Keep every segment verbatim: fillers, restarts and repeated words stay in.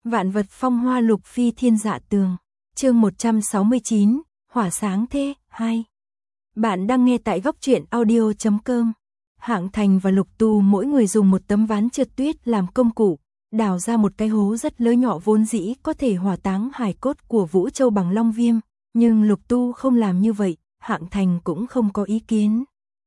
Vạn vật phong hoa lục phi thiên dạ tường. Chương một trăm sáu mươi chín, hỏa sáng thế, hai. Bạn đang nghe tại góc truyện audio chấm com. Hạng Thành và Lục Tu mỗi người dùng một tấm ván trượt tuyết làm công cụ, đào ra một cái hố rất lớn nhỏ vốn dĩ có thể hỏa táng hài cốt của Vũ Châu bằng long viêm, nhưng Lục Tu không làm như vậy, Hạng Thành cũng không có ý kiến.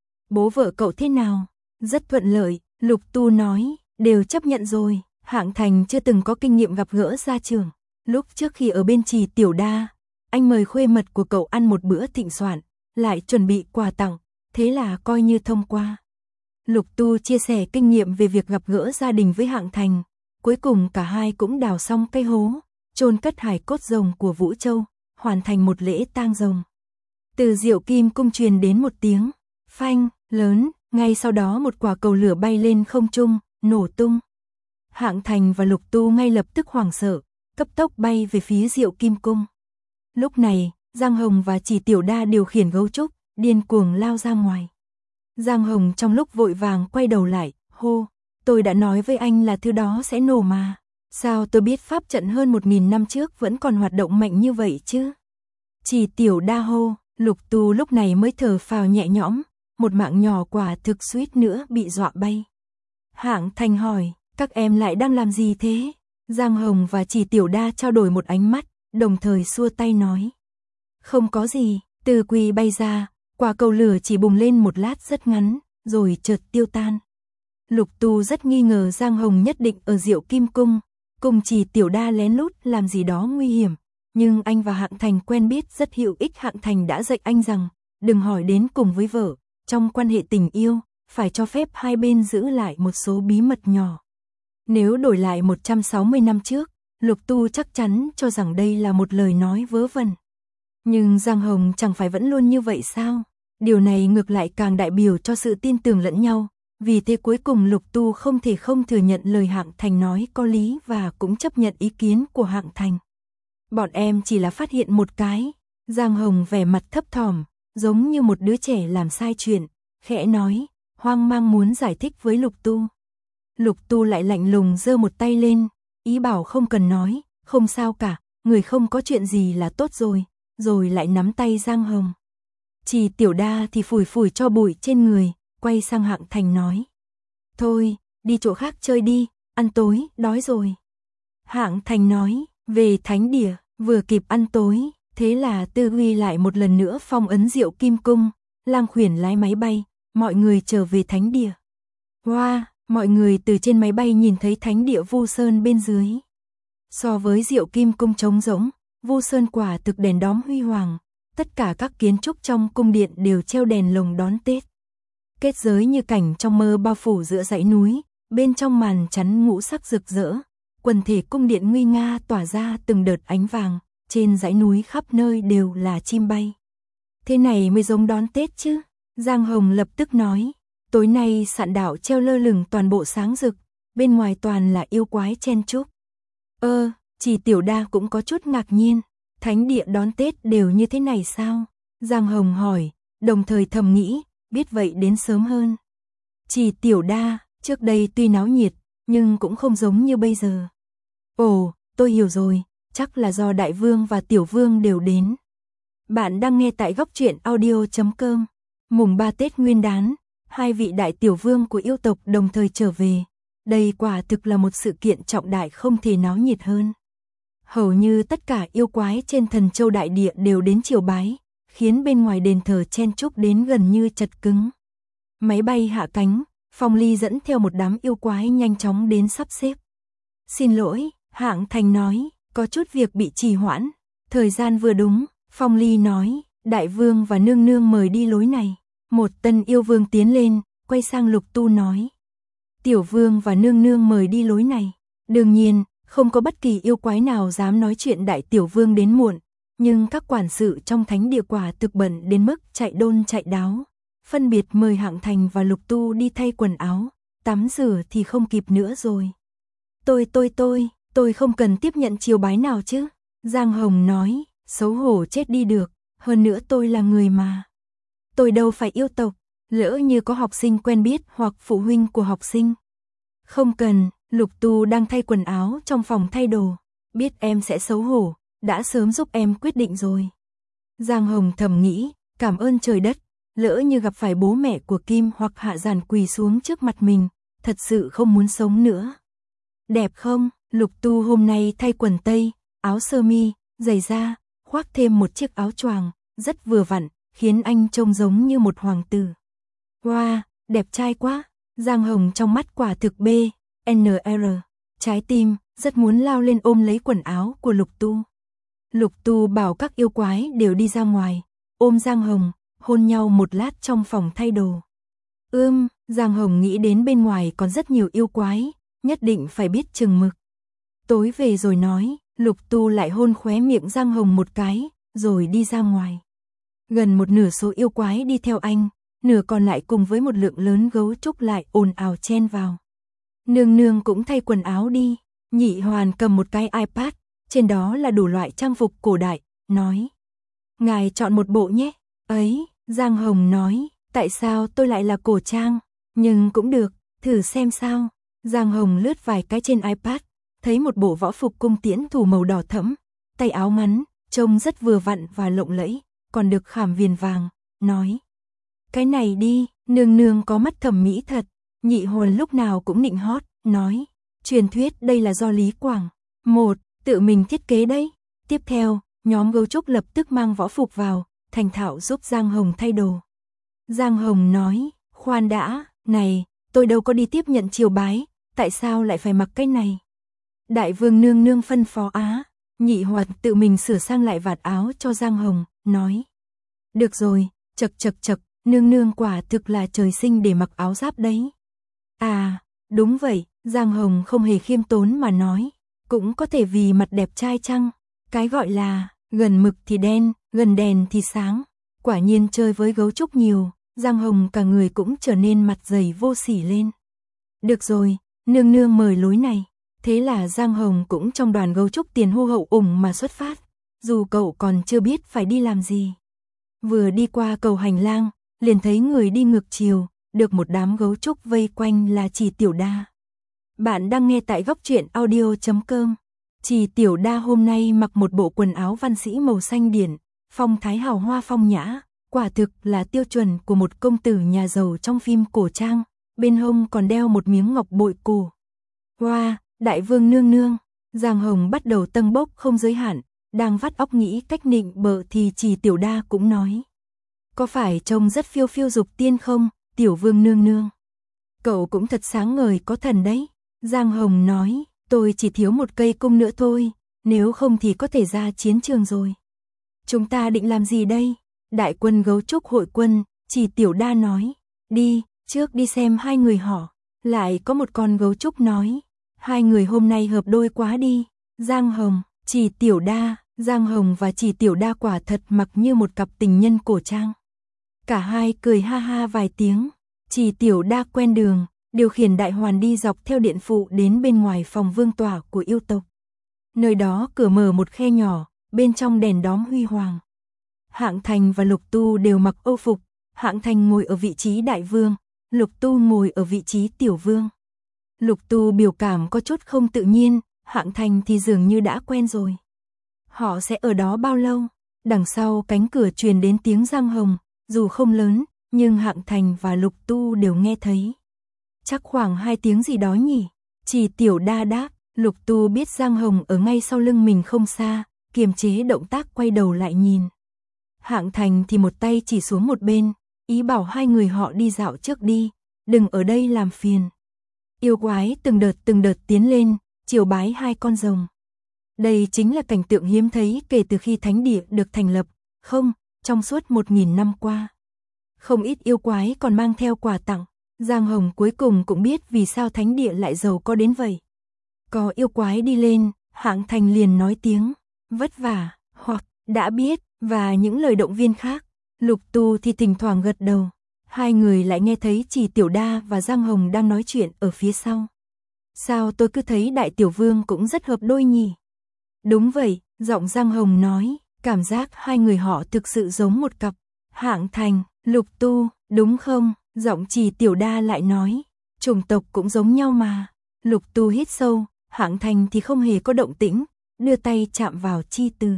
Bố vợ cậu thế nào? Rất thuận lợi, Lục Tu nói, đều chấp nhận rồi. Hạng Thành chưa từng có kinh nghiệm gặp gỡ gia trưởng. Lúc trước khi ở bên Trì Tiểu Đa, anh mời khuê mật của cậu ăn một bữa thịnh soạn, lại chuẩn bị quà tặng, thế là coi như thông qua. Lục Tu chia sẻ kinh nghiệm về việc gặp gỡ gia đình với Hạng Thành. Cuối cùng cả hai cũng đào xong cái hố, chôn cất hài cốt rồng của Vũ Châu, hoàn thành một lễ tang rồng. Từ Diệu Kim Cung truyền đến một tiếng phanh lớn, ngay sau đó một quả cầu lửa bay lên không trung, nổ tung. Hạng Thành và Lục Tu ngay lập tức hoảng sợ, cấp tốc bay về phía Diệu Kim Cung. Lúc này, Giang Hồng và Chỉ Tiểu Đa điều khiển gấu trúc, điên cuồng lao ra ngoài. Giang Hồng trong lúc vội vàng quay đầu lại, hô, tôi đã nói với anh là thứ đó sẽ nổ mà. Sao tôi biết pháp trận hơn một nghìn năm trước vẫn còn hoạt động mạnh như vậy chứ? Chỉ Tiểu Đa hô, Lục Tu lúc này mới thở phào nhẹ nhõm, một mạng nhỏ quả thực suýt nữa bị dọa bay. Hạng Thành hỏi, các em lại đang làm gì thế? Giang Hồng và Chỉ Tiểu Đa trao đổi một ánh mắt, đồng thời xua tay nói. Không có gì, từ quỳ bay ra, quả cầu lửa chỉ bùng lên một lát rất ngắn, rồi chợt tiêu tan. Lục Tu rất nghi ngờ Giang Hồng nhất định ở Diệu Kim Cung, cùng Chỉ Tiểu Đa lén lút làm gì đó nguy hiểm. Nhưng anh và Hạng Thành quen biết rất hữu ích. Hạng Thành đã dạy anh rằng, đừng hỏi đến cùng với vợ, trong quan hệ tình yêu, phải cho phép hai bên giữ lại một số bí mật nhỏ. Nếu đổi lại một trăm sáu mươi năm trước, Lục Tu chắc chắn cho rằng đây là một lời nói vớ vẩn. Nhưng Giang Hồng chẳng phải vẫn luôn như vậy sao? Điều này ngược lại càng đại biểu cho sự tin tưởng lẫn nhau. Vì thế cuối cùng Lục Tu không thể không thừa nhận lời Hạng Thành nói có lý và cũng chấp nhận ý kiến của Hạng Thành. Bọn em chỉ là phát hiện một cái. Giang Hồng vẻ mặt thấp thỏm, giống như một đứa trẻ làm sai chuyện, khẽ nói, hoang mang muốn giải thích với Lục Tu. Lục Tu lại lạnh lùng giơ một tay lên, ý bảo không cần nói, không sao cả, người không có chuyện gì là tốt rồi, rồi lại nắm tay Giang Hồng. Chỉ Tiểu Đa thì phủi phủi cho bụi trên người, quay sang Hạng Thành nói. Thôi, đi chỗ khác chơi đi, ăn tối, đói rồi. Hạng Thành nói, về thánh địa, vừa kịp ăn tối, thế là Tư Huy lại một lần nữa phong ấn Diệu Kim Cung, Lang Khuyển lái máy bay, mọi người trở về thánh địa. Wow, mọi người từ trên máy bay nhìn thấy thánh địa Vu Sơn bên dưới. So với Diệu Kim Cung trống rỗng, Vu Sơn quả thực đèn đóm huy hoàng, tất cả các kiến trúc trong cung điện đều treo đèn lồng đón Tết. Kết giới như cảnh trong mơ bao phủ giữa dãy núi, bên trong màn chắn ngũ sắc rực rỡ, quần thể cung điện nguy nga tỏa ra từng đợt ánh vàng, trên dãy núi khắp nơi đều là chim bay. Thế này mới giống đón Tết chứ? Giang Hồng lập tức nói, tối nay sạn đảo treo lơ lửng toàn bộ sáng rực, bên ngoài toàn là yêu quái chen chúc. Ơ, Chỉ Tiểu Đa cũng có chút ngạc nhiên, thánh địa đón Tết đều như thế này sao? Giang Hồng hỏi, đồng thời thầm nghĩ, biết vậy đến sớm hơn. Chỉ Tiểu Đa, trước đây tuy náo nhiệt, nhưng cũng không giống như bây giờ. Ồ, tôi hiểu rồi, chắc là do Đại Vương và Tiểu Vương đều đến. Bạn đang nghe tại góc truyện audio chấm com. Mùng ba Tết Nguyên đán, hai vị đại tiểu vương của yêu tộc đồng thời trở về. Đây quả thực là một sự kiện trọng đại không thể náo nhiệt hơn. Hầu như tất cả yêu quái trên Thần Châu đại địa đều đến triều bái, khiến bên ngoài đền thờ chen chúc đến gần như chật cứng. Máy bay hạ cánh, Phong Ly dẫn theo một đám yêu quái nhanh chóng đến sắp xếp. Xin lỗi, Hạng Thành nói, có chút việc bị trì hoãn. Thời gian vừa đúng, Phong Ly nói, Đại Vương và Nương Nương mời đi lối này. Một tân yêu vương tiến lên, quay sang Lục Tu nói. Tiểu Vương và Nương Nương mời đi lối này. Đương nhiên, không có bất kỳ yêu quái nào dám nói chuyện Đại Tiểu Vương đến muộn, nhưng các quản sự trong thánh địa quả thực bận đến mức chạy đôn chạy đáo. Phân biệt mời Hạng Thành và Lục Tu đi thay quần áo, tắm rửa thì không kịp nữa rồi. Tôi tôi tôi, tôi không cần tiếp nhận triều bái nào chứ. Giang Hồng nói, xấu hổ chết đi được, hơn nữa tôi là người mà. Tôi đâu phải yêu tộc, lỡ như có học sinh quen biết hoặc phụ huynh của học sinh. Không cần, Lục Tu đang thay quần áo trong phòng thay đồ, biết em sẽ xấu hổ, đã sớm giúp em quyết định rồi. Giang Hồng thầm nghĩ, cảm ơn trời đất, lỡ như gặp phải bố mẹ của Kim hoặc Hạ Giản quỳ xuống trước mặt mình, thật sự không muốn sống nữa. Đẹp không? Lục Tu hôm nay thay quần tây, áo sơ mi, giày da, khoác thêm một chiếc áo choàng, rất vừa vặn, khiến anh trông giống như một hoàng tử. Wow, đẹp trai quá. Giang Hồng trong mắt quả thực B, N R, trái tim, rất muốn lao lên ôm lấy quần áo của Lục Tu. Lục Tu bảo các yêu quái đều đi ra ngoài, ôm Giang Hồng, hôn nhau một lát trong phòng thay đồ. Ưm, Giang Hồng nghĩ đến bên ngoài còn rất nhiều yêu quái, nhất định phải biết chừng mực. Tối về rồi nói, Lục Tu lại hôn khóe miệng Giang Hồng một cái, rồi đi ra ngoài. Gần một nửa số yêu quái đi theo anh, nửa còn lại cùng với một lượng lớn gấu trúc lại ồn ào chen vào. Nương nương cũng thay quần áo đi, Nhị Hoàn cầm một cái iPad, trên đó là đủ loại trang phục cổ đại, nói. Ngài chọn một bộ nhé. Ấy, Giang Hồng nói, tại sao tôi lại là cổ trang, nhưng cũng được, thử xem sao. Giang Hồng lướt vài cái trên iPad, thấy một bộ võ phục cung tiễn thủ màu đỏ thẫm, tay áo ngắn, trông rất vừa vặn và lộng lẫy, còn được khảm viền vàng, nói. Cái này đi, nương nương có mắt thẩm mỹ thật. Nhị Hoàn lúc nào cũng nịnh hót, nói. Truyền thuyết đây là do Lý Quảng một tự mình thiết kế đấy. Tiếp theo, nhóm gấu trúc lập tức mang võ phục vào, thành thạo giúp Giang Hồng thay đồ. Giang Hồng nói, khoan đã, này, tôi đâu có đi tiếp nhận triều bái, tại sao lại phải mặc cái này? Đại vương nương nương phân phó á. Nhị Hoàn tự mình sửa sang lại vạt áo cho Giang Hồng, nói. Được rồi, chật chật chật, nương nương quả thực là trời sinh để mặc áo giáp đấy. À, đúng vậy, Giang Hồng không hề khiêm tốn mà nói, cũng có thể vì mặt đẹp trai chăng? Cái gọi là, gần mực thì đen, gần đèn thì sáng. Quả nhiên chơi với gấu trúc nhiều, Giang Hồng cả người cũng trở nên mặt dày vô sỉ lên. Được rồi, nương nương mời lối này. Thế là Giang Hồng cũng trong đoàn gấu trúc tiền hô hậu ủng mà xuất phát, dù cậu còn chưa biết phải đi làm gì. Vừa đi qua cầu hành lang, liền thấy người đi ngược chiều, được một đám gấu trúc vây quanh là Trì Tiểu Đa. Bạn đang nghe tại góc truyện audio chấm com. Trì Tiểu Đa hôm nay mặc một bộ quần áo văn sĩ màu xanh điển, phong thái hào hoa phong nhã, quả thực là tiêu chuẩn của một công tử nhà giàu trong phim cổ trang, bên hông còn đeo một miếng ngọc bội cổ. Wow, đại vương nương nương, Giang Hồng bắt đầu tâng bốc không giới hạn, đang vắt óc nghĩ cách nịnh bợ thì Trì Tiểu Đa cũng nói. Có phải trông rất phiêu phiêu dục tiên không, tiểu vương nương nương? Cậu cũng thật sáng ngời có thần đấy. Giang Hồng nói, tôi chỉ thiếu một cây cung nữa thôi, nếu không thì có thể ra chiến trường rồi. Chúng ta định làm gì đây? Đại quân gấu trúc hội quân, Trì Tiểu Đa nói. Đi, trước đi xem hai người họ. Lại có một con gấu trúc nói. Hai người hôm nay hợp đôi quá đi. Giang Hồng, Trì Tiểu Đa, Giang Hồng và Trì Tiểu Đa quả thật mặc như một cặp tình nhân cổ trang. Cả hai cười ha ha vài tiếng. Trì Tiểu Đa quen đường, điều khiển đại hoàn đi dọc theo điện phụ đến bên ngoài phòng vương tỏa của yêu tộc. Nơi đó cửa mở một khe nhỏ, bên trong đèn đóm huy hoàng. Hạng Thành và Lục Tu đều mặc âu phục, Hạng Thành ngồi ở vị trí đại vương, Lục Tu ngồi ở vị trí tiểu vương. Lục Tu biểu cảm có chút không tự nhiên, Hạng Thành thì dường như đã quen rồi. Họ sẽ ở đó bao lâu? Đằng sau cánh cửa truyền đến tiếng Giang Hồng, dù không lớn, nhưng Hạng Thành và Lục Tu đều nghe thấy. Chắc khoảng hai tiếng gì đó nhỉ? Trì Tiểu Đa đáp, Lục Tu biết Giang Hồng ở ngay sau lưng mình không xa, kiềm chế động tác quay đầu lại nhìn. Hạng Thành thì một tay chỉ xuống một bên, ý bảo hai người họ đi dạo trước đi, đừng ở đây làm phiền. Yêu quái từng đợt từng đợt tiến lên, triều bái hai con rồng. Đây chính là cảnh tượng hiếm thấy kể từ khi thánh địa được thành lập, không, trong suốt một nghìn năm qua. Không ít yêu quái còn mang theo quà tặng, Giang Hồng cuối cùng cũng biết vì sao thánh địa lại giàu có đến vậy. Có yêu quái đi lên, Hạng Thành liền nói tiếng, vất vả, hoặc, đã biết, và những lời động viên khác. Lục Tu thì thỉnh thoảng gật đầu. Hai người lại nghe thấy Trì Tiểu Đa và Giang Hồng đang nói chuyện ở phía sau. Sao tôi cứ thấy đại tiểu vương cũng rất hợp đôi nhỉ? Đúng vậy, giọng Giang Hồng nói, cảm giác hai người họ thực sự giống một cặp. Hạng Thành, Lục Tu, đúng không? Giọng Trì Tiểu Đa lại nói, chủng tộc cũng giống nhau mà. Lục Tu hít sâu, Hạng Thành thì không hề có động tĩnh, đưa tay chạm vào chi từ.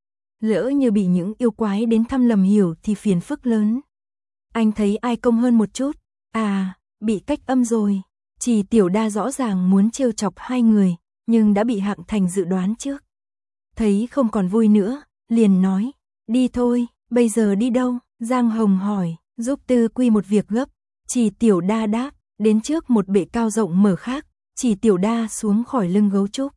Lỡ như bị những yêu quái đến thăm lầm hiểu thì phiền phức lớn. Anh thấy ai công hơn một chút, à, bị cách âm rồi. Chỉ Tiểu Đa rõ ràng muốn trêu chọc hai người, nhưng đã bị Hạng Thành dự đoán trước. Thấy không còn vui nữa, liền nói, đi thôi, bây giờ đi đâu? Giang Hồng hỏi, giúp Tư Quy một việc gấp. Chỉ Tiểu Đa đáp, đến trước một bệ cao rộng mở khác, Chỉ Tiểu Đa xuống khỏi lưng gấu trúc.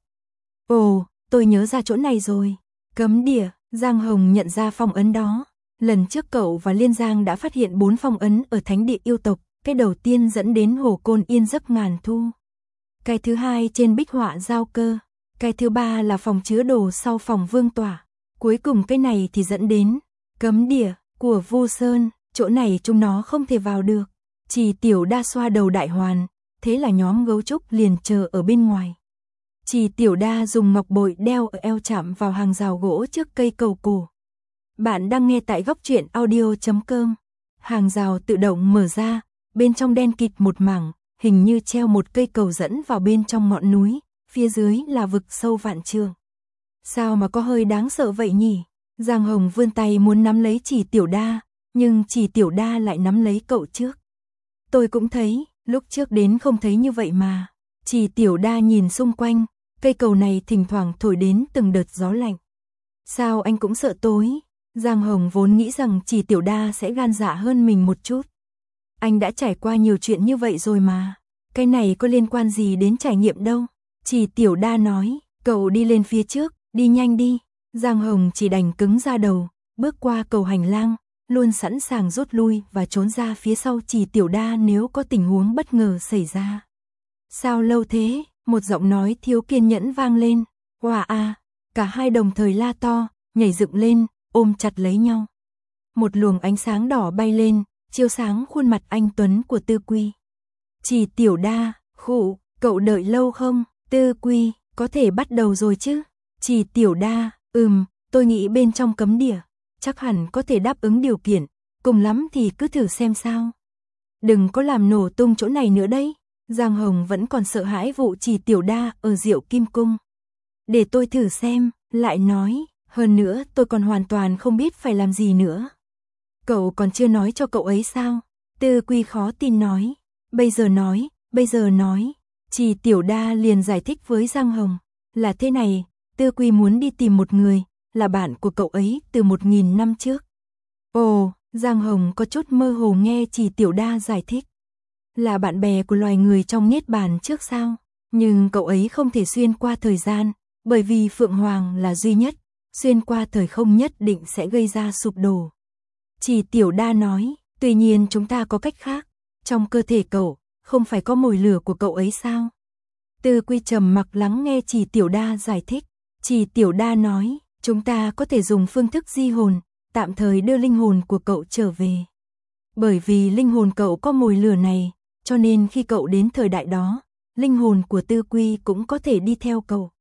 Ồ, tôi nhớ ra chỗ này rồi. Cấm địa, Giang Hồng nhận ra phong ấn đó. Lần trước cậu và Liên Giang đã phát hiện bốn phong ấn ở thánh địa yêu tộc. Cái đầu tiên dẫn đến hồ côn yên giấc ngàn thu. Cái thứ hai trên bích họa giao cơ. Cái thứ ba là phòng chứa đồ sau phòng vương tỏa. Cuối cùng cái này thì dẫn đến cấm địa của Vu Sơn. Chỗ này chúng nó không thể vào được. Chỉ Tiểu Đa xoa đầu đại hoàn. Thế là nhóm gấu trúc liền chờ ở bên ngoài. Chỉ Tiểu Đa dùng ngọc bội đeo ở eo chạm vào hàng rào gỗ trước cây cầu cổ. Bạn đang nghe tại góc truyện audio chấm com. Hàng rào tự động mở ra. Bên trong đen kịt một mảng, hình như treo một cây cầu dẫn vào bên trong ngọn núi, phía dưới là vực sâu vạn trượng. Sao mà có hơi đáng sợ vậy nhỉ? Giang Hồng vươn tay muốn nắm lấy Chỉ Tiểu Đa, nhưng Chỉ Tiểu Đa lại nắm lấy cậu trước. Tôi cũng thấy, lúc trước đến không thấy như vậy mà. Chỉ Tiểu Đa nhìn xung quanh, cây cầu này thỉnh thoảng thổi đến từng đợt gió lạnh. Sao anh cũng sợ tối? Giang Hồng vốn nghĩ rằng Chỉ Tiểu Đa sẽ gan dạ hơn mình một chút. Anh đã trải qua nhiều chuyện như vậy rồi mà. Cái này có liên quan gì đến trải nghiệm đâu. Chỉ Tiểu Đa nói, cậu đi lên phía trước, đi nhanh đi. Giang Hồng chỉ đành cứng ra đầu, bước qua cầu hành lang, luôn sẵn sàng rút lui và trốn ra phía sau Chỉ Tiểu Đa nếu có tình huống bất ngờ xảy ra. Sao lâu thế? Một giọng nói thiếu kiên nhẫn vang lên. Wow à! Cả hai đồng thời la to, nhảy dựng lên, ôm chặt lấy nhau. Một luồng ánh sáng đỏ bay lên, chiếu sáng khuôn mặt anh tuấn của Tư Quy. Chỉ Tiểu Đa, khụ, cậu đợi lâu không? Tư Quy, có thể bắt đầu rồi chứ? Chỉ Tiểu Đa, ừm, tôi nghĩ bên trong cấm địa, chắc hẳn có thể đáp ứng điều kiện, cùng lắm thì cứ thử xem sao. Đừng có làm nổ tung chỗ này nữa đấy. Giang Hồng vẫn còn sợ hãi vụ Chỉ Tiểu Đa ở Diệu Kim Cung. Để tôi thử xem, lại nói, hơn nữa tôi còn hoàn toàn không biết phải làm gì nữa. Cậu còn chưa nói cho cậu ấy sao? Tư Quy khó tin nói. Bây giờ nói, bây giờ nói. Chỉ Tiểu Đa liền giải thích với Giang Hồng. Là thế này, Tư Quy muốn đi tìm một người, là bạn của cậu ấy từ một nghìn năm trước. Ồ, Giang Hồng có chút mơ hồ nghe Chỉ Tiểu Đa giải thích. Là bạn bè của loài người trong niết bàn trước sao? Nhưng cậu ấy không thể xuyên qua thời gian, bởi vì Phượng Hoàng là duy nhất, xuyên qua thời không nhất định sẽ gây ra sụp đổ. Chỉ Tiểu Đa nói, tuy nhiên chúng ta có cách khác, trong cơ thể cậu, không phải có mồi lửa của cậu ấy sao? Tư Quy trầm mặc lắng nghe Chỉ Tiểu Đa giải thích. Chỉ Tiểu Đa nói, chúng ta có thể dùng phương thức di hồn, tạm thời đưa linh hồn của cậu trở về. Bởi vì linh hồn cậu có mồi lửa này, cho nên khi cậu đến thời đại đó, linh hồn của Tư Quy cũng có thể đi theo cậu.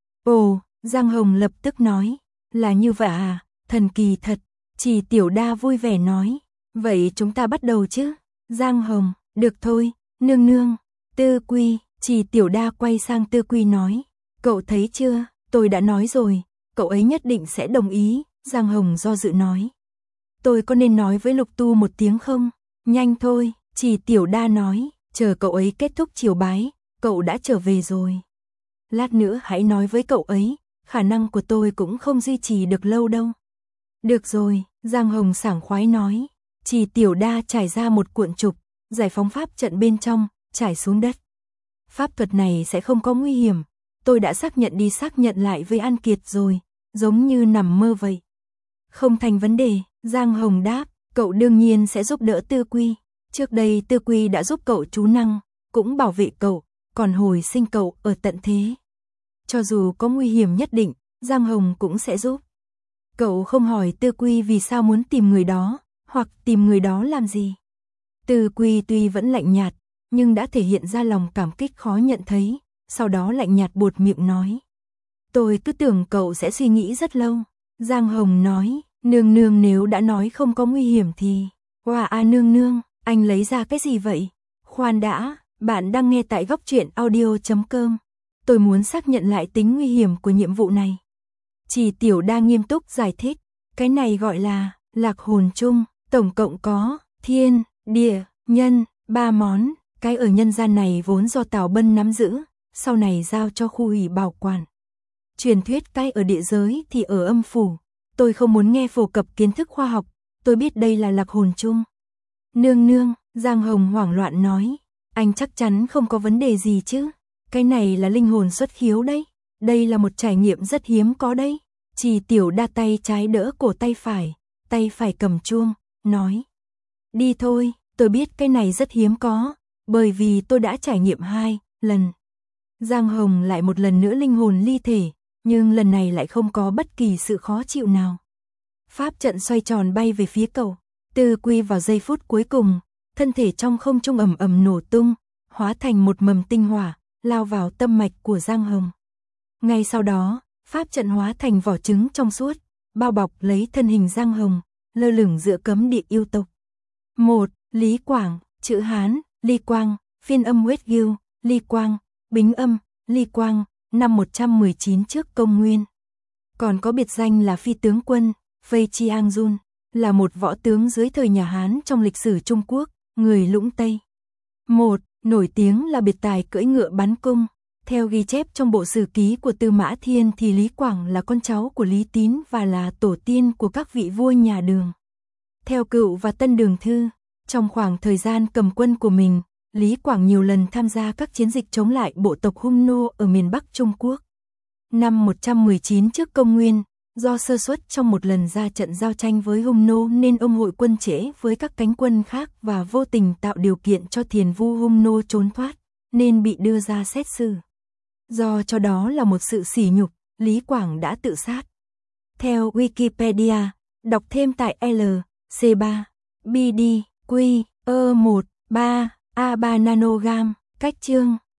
Ồ, Giang Hồng lập tức nói, là như vậy à, thần kỳ thật. Chỉ Tiểu Đa vui vẻ nói, vậy chúng ta bắt đầu chứ? Giang Hồng, được thôi, nương nương. Tư Quy, Chỉ Tiểu Đa quay sang Tư Quy nói, cậu thấy chưa, tôi đã nói rồi, cậu ấy nhất định sẽ đồng ý. Giang Hồng do dự nói, tôi có nên nói với Lục Tu một tiếng không? Nhanh thôi, Chỉ Tiểu Đa nói, chờ cậu ấy kết thúc triều bái, cậu đã trở về rồi. Lát nữa hãy nói với cậu ấy, khả năng của tôi cũng không duy trì được lâu đâu. Được rồi, Giang Hồng sảng khoái nói. Chỉ Tiểu Đa trải ra một cuộn trục, giải phóng pháp trận bên trong, trải xuống đất. Pháp thuật này sẽ không có nguy hiểm, tôi đã xác nhận đi xác nhận lại với An Kiệt rồi, giống như nằm mơ vậy. Không thành vấn đề, Giang Hồng đáp, cậu đương nhiên sẽ giúp đỡ Tư Quy. Trước đây Tư Quy đã giúp cậu trú năng, cũng bảo vệ cậu, còn hồi sinh cậu ở tận thế. Cho dù có nguy hiểm nhất định, Giang Hồng cũng sẽ giúp. Cậu không hỏi Tư Quy vì sao muốn tìm người đó, hoặc tìm người đó làm gì. Tư Quy tuy vẫn lạnh nhạt, nhưng đã thể hiện ra lòng cảm kích khó nhận thấy, sau đó lạnh nhạt buột miệng nói. Tôi cứ tưởng cậu sẽ suy nghĩ rất lâu. Giang Hồng nói, nương nương nếu đã nói không có nguy hiểm thì... Wow à nương nương, anh lấy ra cái gì vậy? Khoan đã, bạn đang nghe tại góc truyện audio chấm com. Tôi muốn xác nhận lại tính nguy hiểm của nhiệm vụ này. Trì Tiểu Đa nghiêm túc giải thích, cái này gọi là lạc hồn chung, tổng cộng có thiên, địa, nhân, ba món, cái ở nhân gian này vốn do Tào Bân nắm giữ, sau này giao cho khu ủy bảo quản. Truyền thuyết cái ở địa giới thì ở âm phủ, tôi không muốn nghe phổ cập kiến thức khoa học, tôi biết đây là lạc hồn chung. Nương nương, Giang Hồng hoảng loạn nói, anh chắc chắn không có vấn đề gì chứ, cái này là linh hồn xuất khiếu đấy, đây là một trải nghiệm rất hiếm có đấy. Trì Tiểu Đa tay trái đỡ cổ tay phải, tay phải cầm chuông, nói, đi thôi, tôi biết cái này rất hiếm có, bởi vì tôi đã trải nghiệm hai lần. Giang Hồng lại một lần nữa linh hồn ly thể, nhưng lần này lại không có bất kỳ sự khó chịu nào. Pháp trận xoay tròn bay về phía cầu, Tư Quy vào giây phút cuối cùng, thân thể trong không trung ầm ầm nổ tung, hóa thành một mầm tinh hỏa, lao vào tâm mạch của Giang Hồng. Ngay sau đó, pháp trận hóa thành vỏ trứng trong suốt, bao bọc lấy thân hình Giang Hồng, lơ lửng giữa cấm địa yêu tộc. một. Lý Quảng, chữ Hán, Ly Quang, phiên âm Huyết Gưu, Ly Quang, bính âm, Ly Quang, năm một trăm mười chín trước công nguyên. Còn có biệt danh là phi tướng quân, Vây Chi Ang Jun, là một võ tướng dưới thời nhà Hán trong lịch sử Trung Quốc, người Lũng Tây. một. Nổi tiếng là biệt tài cưỡi ngựa bắn cung. Theo ghi chép trong bộ sử ký của Tư Mã Thiên thì Lý Quảng là con cháu của Lý Tín và là tổ tiên của các vị vua nhà Đường. Theo Cựu và Tân Đường Thư, trong khoảng thời gian cầm quân của mình, Lý Quảng nhiều lần tham gia các chiến dịch chống lại bộ tộc Hung Nô ở miền Bắc Trung Quốc. Năm một trăm mười chín trước công nguyên, do sơ suất trong một lần ra trận giao tranh với Hung Nô nên ông hội quân trễ với các cánh quân khác và vô tình tạo điều kiện cho thiền vu Hung Nô trốn thoát, nên bị đưa ra xét xử. Do cho đó là một sự sỉ nhục, Lý Quảng đã tự sát. Theo Wikipedia, đọc thêm tại L C ba B D Q E một ba A ba nanogam, cách chương